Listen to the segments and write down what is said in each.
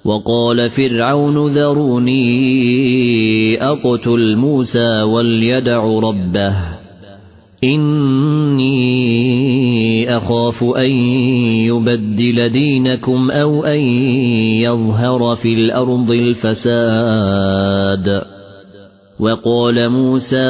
وقال فرعون ذروني أقتل موسى وليدع ربه إني أخاف أن يبدل دينكم أو أن يظهر في الأرض الفساد. وقال موسى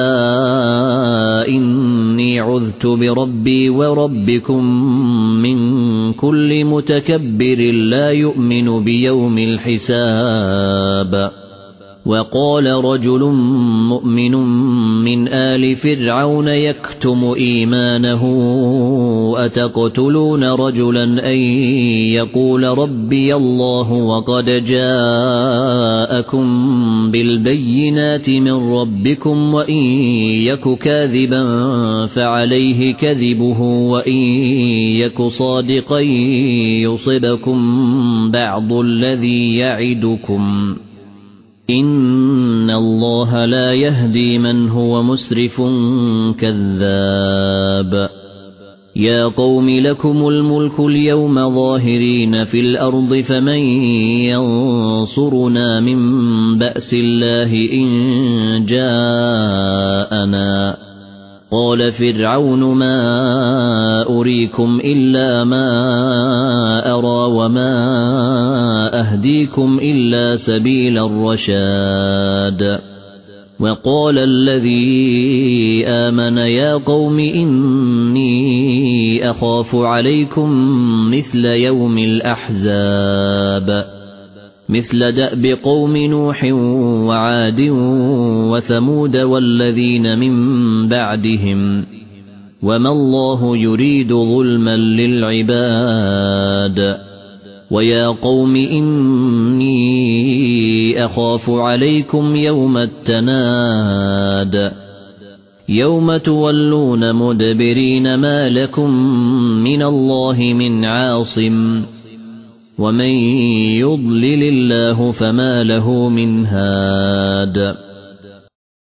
إني عذت بربي وربكم من كل متكبر لا يؤمن بيوم الحساب. وقال رجل مؤمن من آل فرعون يكتم إيمانه أتقتلون رجلا أن يقول ربي الله وقد جاءكم بالبينات من ربكم وإن يك كاذبا فعليه كذبه وإن يك صادقا يصبكم بعض الذي يعدكم إن الله لا يهدي من هو مسرف كذاب. يا قوم لكم الملك اليوم ظاهرين في الأرض فمن ينصرنا من بأس الله إن جاءنا. قال فرعون ما أريكم إلا ما أرى وما أهديكم إلا سبيل الرشاد. وقال الذي آمن يا قوم إني أخاف عليكم مثل يوم الأحزاب مثل دأب قوم نوح وعاد وثمود والذين من بعدهم وما الله يريد ظلما للعباد. ويا قوم إني أخاف عليكم يوم التناد يوم تولون مدبرين ما لكم من الله من عاصم ومن يضلل الله فما له من هاد.